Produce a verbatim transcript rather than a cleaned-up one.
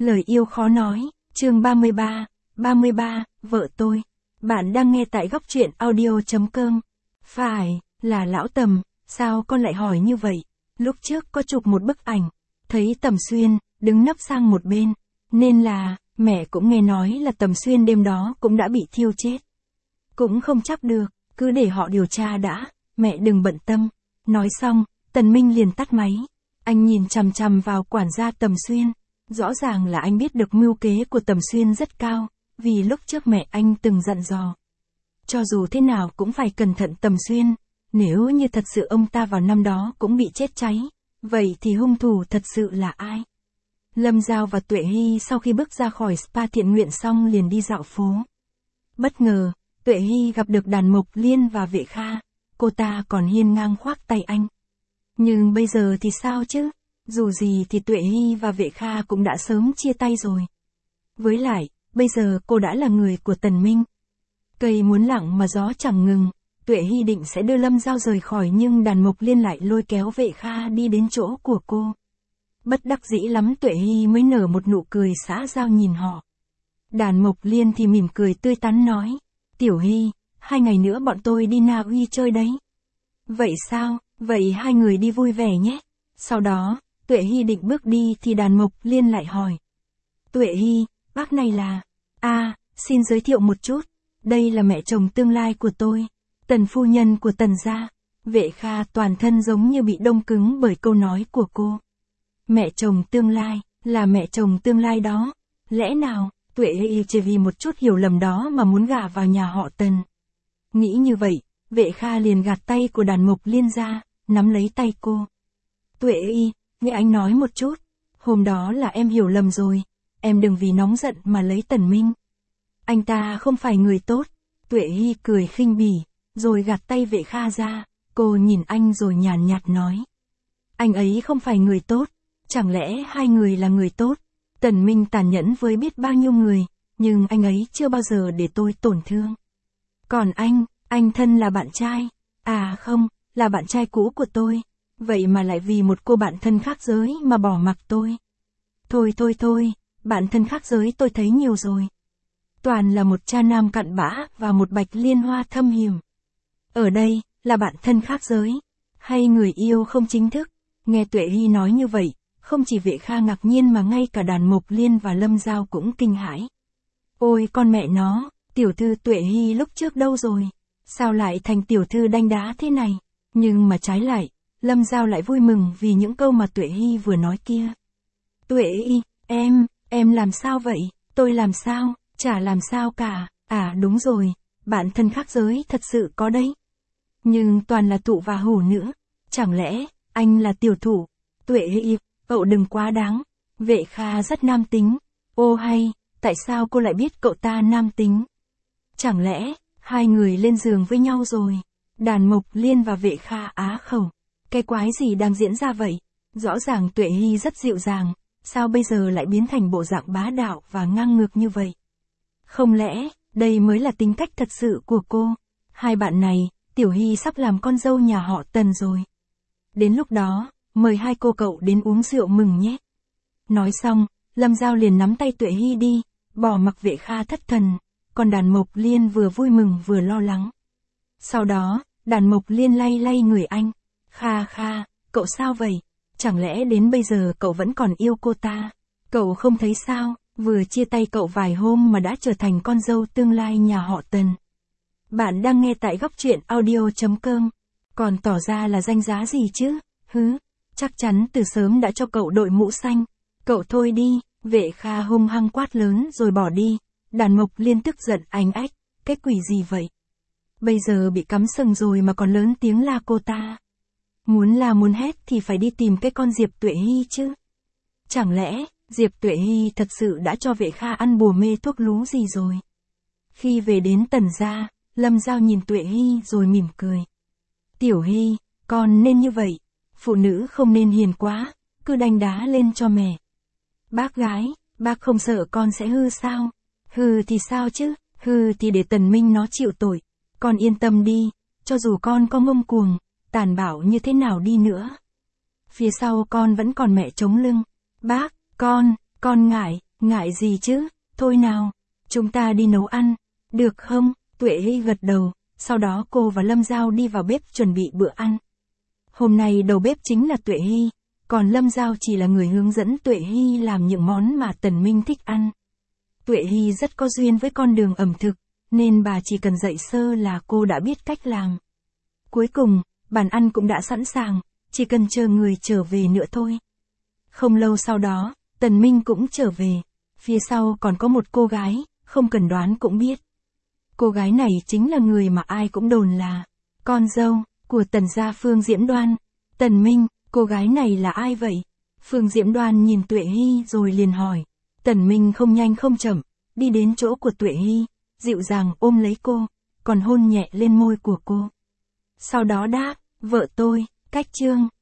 Lời yêu khó nói, chương ba mươi ba, ba mươi ba, vợ tôi. Bạn đang nghe tại góc truyện audio.com. Phải, là lão Tầm, sao con lại hỏi như vậy? Lúc trước có chụp một bức ảnh, thấy Tầm Xuyên, đứng nấp sang một bên. Nên là, mẹ cũng nghe nói là Tầm Xuyên đêm đó cũng đã bị thiêu chết. Cũng không chắc được, cứ để họ điều tra đã, mẹ đừng bận tâm. Nói xong, Tần Minh liền tắt máy. Anh nhìn chằm chằm vào quản gia Tầm Xuyên. Rõ ràng là anh biết được mưu kế của Tầm Xuyên rất cao, vì lúc trước mẹ anh từng dặn dò. Cho dù thế nào cũng phải cẩn thận Tầm Xuyên, nếu như thật sự ông ta vào năm đó cũng bị chết cháy, vậy thì hung thủ thật sự là ai? Lâm Giao và Tuệ Hy sau khi bước ra khỏi spa thiện nguyện xong liền đi dạo phố. Bất ngờ, Tuệ Hy gặp được Đàn Mộc Liên và Vệ Kha, cô ta còn hiên ngang khoác tay anh. Nhưng bây giờ thì sao chứ? Dù gì thì Tuệ Hy và Vệ Kha cũng đã sớm chia tay rồi. Với lại, bây giờ cô đã là người của Tần Minh. Cây muốn lặng mà gió chẳng ngừng, Tuệ Hy định sẽ đưa Lâm Giao rời khỏi nhưng Đàn Mộc Liên lại lôi kéo Vệ Kha đi đến chỗ của cô. Bất đắc dĩ lắm Tuệ Hy mới nở một nụ cười xã giao nhìn họ. Đàn Mộc Liên thì mỉm cười tươi tắn nói, Tiểu Hy, hai ngày nữa bọn tôi đi Na Uy chơi đấy. Vậy sao, vậy hai người đi vui vẻ nhé. Sau đó, Tuệ Hy định bước đi thì Đàn Mộc Liên lại hỏi. Tuệ Hy, bác này là... À, xin giới thiệu một chút. Đây là mẹ chồng tương lai của tôi. Tần phu nhân của Tần gia. Vệ Kha toàn thân giống như bị đông cứng bởi câu nói của cô. Mẹ chồng tương lai, là mẹ chồng tương lai đó. Lẽ nào, Tuệ Hy chỉ vì một chút hiểu lầm đó mà muốn gả vào nhà họ Tần. Nghĩ như vậy, Vệ Kha liền gạt tay của Đàn Mộc Liên ra, nắm lấy tay cô. Tuệ Hy, nghe anh nói một chút. Hôm đó là em hiểu lầm rồi. Em đừng vì nóng giận mà lấy Tần Minh. Anh ta không phải người tốt. Tuệ Hy cười khinh bỉ, rồi gạt tay Vệ Kha ra. Cô nhìn anh rồi nhàn nhạt nói. Anh ấy không phải người tốt. Chẳng lẽ hai người là người tốt? Tần Minh tàn nhẫn với biết bao nhiêu người, nhưng anh ấy chưa bao giờ để tôi tổn thương. Còn anh, anh thân là bạn trai. À không, là bạn trai cũ của tôi. Vậy mà lại vì một cô bạn thân khác giới mà bỏ mặc tôi. Thôi thôi thôi, bạn thân khác giới tôi thấy nhiều rồi. Toàn là một cha nam cặn bã và một bạch liên hoa thâm hiểm. Ở đây, là bạn thân khác giới, hay người yêu không chính thức. Nghe Tuệ Hy nói như vậy, không chỉ Vệ Kha ngạc nhiên mà ngay cả Đàn Mộc Liên và Lâm Giao cũng kinh hãi. Ôi con mẹ nó, tiểu thư Tuệ Hy lúc trước đâu rồi? Sao lại thành tiểu thư đanh đá thế này? Nhưng mà trái lại, Lâm Giao lại vui mừng vì những câu mà Tuệ Hy vừa nói kia. Tuệ Hy, em, em làm sao vậy? Tôi làm sao? Chả làm sao cả. À đúng rồi, bạn thân khác giới thật sự có đấy. Nhưng toàn là thụ và hổ nữa. Chẳng lẽ, anh là tiểu thủ? Tuệ Hy, cậu đừng quá đáng. Vệ Kha rất nam tính. Ô hay, tại sao cô lại biết cậu ta nam tính? Chẳng lẽ, hai người lên giường với nhau rồi? Đàn Mộc Liên và Vệ Kha á khẩu. Cái quái gì đang diễn ra vậy? Rõ ràng Tuệ Hy rất dịu dàng, sao bây giờ lại biến thành bộ dạng bá đạo và ngang ngược như vậy? Không lẽ, đây mới là tính cách thật sự của cô? Hai bạn này, Tiểu Hy sắp làm con dâu nhà họ Tần rồi. Đến lúc đó, mời hai cô cậu đến uống rượu mừng nhé. Nói xong, Lâm Giao liền nắm tay Tuệ Hy đi, bỏ mặc Vệ Kha thất thần, còn Đàn Mộc Liên vừa vui mừng vừa lo lắng. Sau đó, Đàn Mộc Liên lay lay người anh. Kha Kha, cậu sao vậy? Chẳng lẽ đến bây giờ cậu vẫn còn yêu cô ta? Cậu không thấy sao, vừa chia tay cậu vài hôm mà đã trở thành con dâu tương lai nhà họ Tần. Bạn đang nghe tại góc truyện audio.com. Còn tỏ ra là danh giá gì chứ? Hứ, chắc chắn từ sớm đã cho cậu đội mũ xanh. Cậu thôi đi, Vệ Kha hung hăng quát lớn rồi bỏ đi. Đàn Mộc Liên tức giận anh ách, cái quỷ gì vậy? Bây giờ bị cắm sừng rồi mà còn lớn tiếng la cô ta. Muốn la muốn hét thì phải đi tìm cái con Diệp Tuệ Hy chứ. Chẳng lẽ, Diệp Tuệ Hy thật sự đã cho Vệ Kha ăn bùa mê thuốc lú gì rồi? Khi về đến Tần gia, Lâm Giao nhìn Tuệ Hy rồi mỉm cười. Tiểu Hy, con nên như vậy. Phụ nữ không nên hiền quá, cứ đanh đá lên cho mẹ. Bác gái, bác không sợ con sẽ hư sao? Hư thì sao chứ, hư thì để Tần Minh nó chịu tội. Con yên tâm đi, cho dù con có ngông cuồng, tàn bạo như thế nào đi nữa. Phía sau con vẫn còn mẹ chống lưng. Bác, con, con ngại, Ngại gì chứ, thôi nào, chúng ta đi nấu ăn, được không? Tuệ Hy gật đầu, sau đó cô và Lâm Giao đi vào bếp chuẩn bị bữa ăn. Hôm nay đầu bếp chính là Tuệ Hy, còn Lâm Giao chỉ là người hướng dẫn Tuệ Hy làm những món mà Tần Minh thích ăn. Tuệ Hy rất có duyên với con đường ẩm thực, nên bà chỉ cần dạy sơ là cô đã biết cách làm. Cuối cùng, bàn ăn cũng đã sẵn sàng, chỉ cần chờ người trở về nữa thôi. Không lâu sau đó, Tần Minh cũng trở về, phía sau còn có một cô gái, không cần đoán cũng biết. Cô gái này chính là người mà ai cũng đồn là con dâu của Tần gia Phương Diễm Đoan. Tần Minh, cô gái này là ai vậy? Phương Diễm Đoan nhìn Tuệ Hy rồi liền hỏi. Tần Minh không nhanh không chậm, đi đến chỗ của Tuệ Hy, dịu dàng ôm lấy cô, còn hôn nhẹ lên môi của cô. Sau đó đáp, vợ tôi, cách chương.